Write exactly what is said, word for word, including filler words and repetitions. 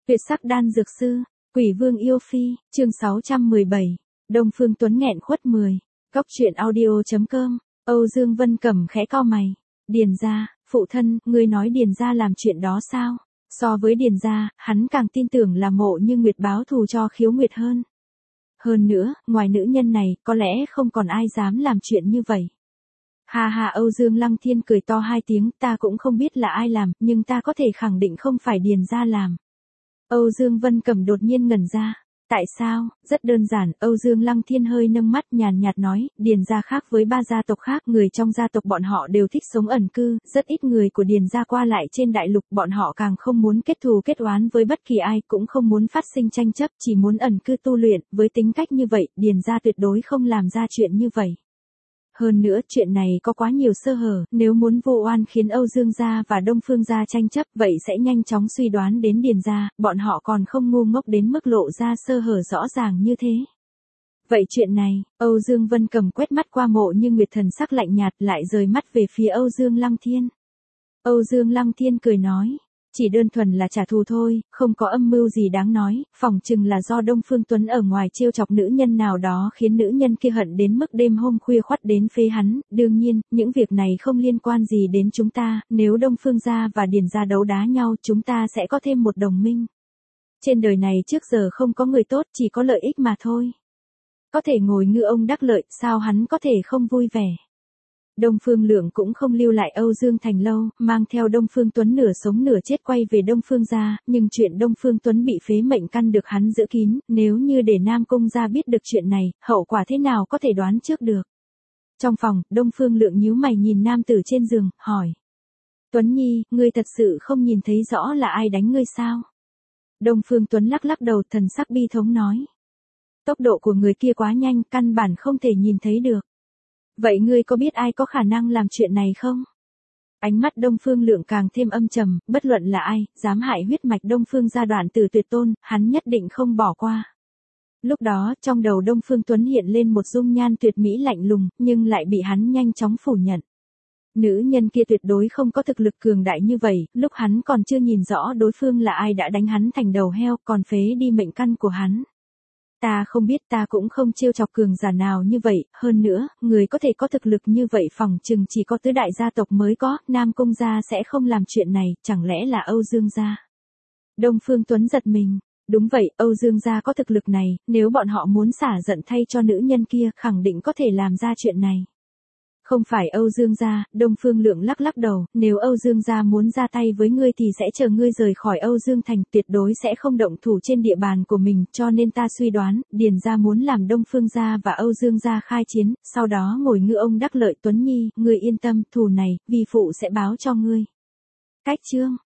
Tuyệt sắc đan dược sư, Quỷ Vương yêu phi, chương sáu trăm mười bảy, Đông Phương Tuấn nghẹn khuất mười. Cóc truyện audio.com, Âu Dương Vân Cẩm khẽ cau mày. Điền gia, phụ thân, ngươi nói Điền gia làm chuyện đó sao? So với Điền gia, hắn càng tin tưởng là Mộ Như Nguyệt báo thù cho Khiếu Nguyệt hơn. Hơn nữa, ngoài nữ nhân này, có lẽ không còn ai dám làm chuyện như vậy. Ha ha, Âu Dương Lăng Thiên cười to hai tiếng, ta cũng không biết là ai làm, nhưng ta có thể khẳng định không phải Điền gia làm. Âu Dương Vân Cẩm đột nhiên ngẩn ra. Tại sao? Rất đơn giản, Âu Dương Lăng Thiên hơi nâng mắt nhàn nhạt nói, Điền gia khác với ba gia tộc khác, người trong gia tộc bọn họ đều thích sống ẩn cư, rất ít người của Điền gia qua lại trên đại lục, bọn họ càng không muốn kết thù kết oán với bất kỳ ai, cũng không muốn phát sinh tranh chấp, chỉ muốn ẩn cư tu luyện, với tính cách như vậy, Điền gia tuyệt đối không làm ra chuyện như vậy. Hơn nữa, chuyện này có quá nhiều sơ hở, nếu muốn vu oan khiến Âu Dương gia và Đông Phương gia tranh chấp, vậy sẽ nhanh chóng suy đoán đến Điền gia, bọn họ còn không ngu ngốc đến mức lộ ra sơ hở rõ ràng như thế. Vậy chuyện này, Âu Dương Vân Cẩm quét mắt qua Mộ Như Nguyệt, thần sắc lạnh nhạt, lại rời mắt về phía Âu Dương Lăng Thiên. Âu Dương Lăng Thiên cười nói, chỉ đơn thuần là trả thù thôi, không có âm mưu gì đáng nói, phỏng chừng là do Đông Phương Tuấn ở ngoài trêu chọc nữ nhân nào đó khiến nữ nhân kia hận đến mức đêm hôm khuya khoắt đến phế hắn, đương nhiên, những việc này không liên quan gì đến chúng ta, nếu Đông Phương gia và Điền gia đấu đá nhau, chúng ta sẽ có thêm một đồng minh. Trên đời này trước giờ không có người tốt, chỉ có lợi ích mà thôi. Có thể ngồi ngư ông đắc lợi, sao hắn có thể không vui vẻ. Đông Phương Lượng cũng không lưu lại Âu Dương Thành lâu, mang theo Đông Phương Tuấn nửa sống nửa chết quay về Đông Phương gia, nhưng chuyện Đông Phương Tuấn bị phế mệnh căn được hắn giữ kín, nếu như để Nam Cung gia biết được chuyện này, hậu quả thế nào có thể đoán trước được. Trong phòng, Đông Phương Lượng nhíu mày nhìn nam tử trên giường, hỏi. Tuấn Nhi, ngươi thật sự không nhìn thấy rõ là ai đánh ngươi sao? Đông Phương Tuấn lắc lắc đầu, thần sắc bi thống nói. Tốc độ của người kia quá nhanh, căn bản không thể nhìn thấy được. Vậy ngươi có biết ai có khả năng làm chuyện này không? Ánh mắt Đông Phương Lượng càng thêm âm trầm, bất luận là ai, dám hại huyết mạch Đông Phương gia đoạn tử tuyệt tôn, hắn nhất định không bỏ qua. Lúc đó, trong đầu Đông Phương Tuấn hiện lên một dung nhan tuyệt mỹ lạnh lùng, nhưng lại bị hắn nhanh chóng phủ nhận. Nữ nhân kia tuyệt đối không có thực lực cường đại như vậy, lúc hắn còn chưa nhìn rõ đối phương là ai đã đánh hắn thành đầu heo, còn phế đi mệnh căn của hắn. Ta không biết, ta cũng không trêu chọc cường giả nào như vậy, hơn nữa, người có thể có thực lực như vậy phỏng chừng chỉ có tứ đại gia tộc mới có, Nam Cung gia sẽ không làm chuyện này, chẳng lẽ là Âu Dương gia? Đông Phương Tuấn giật mình, đúng vậy, Âu Dương gia có thực lực này, nếu bọn họ muốn xả giận thay cho nữ nhân kia, khẳng định có thể làm ra chuyện này. Không phải Âu Dương gia, Đông Phương Lượng lắc lắc đầu, nếu Âu Dương gia muốn ra tay với ngươi thì sẽ chờ ngươi rời khỏi Âu Dương thành, tuyệt đối sẽ không động thủ trên địa bàn của mình, cho nên ta suy đoán, Điền gia muốn làm Đông Phương gia và Âu Dương gia khai chiến, sau đó ngồi ngư ông đắc lợi. Tuấn Nhi, ngươi yên tâm, thù này, vi phụ sẽ báo cho ngươi. Cách chương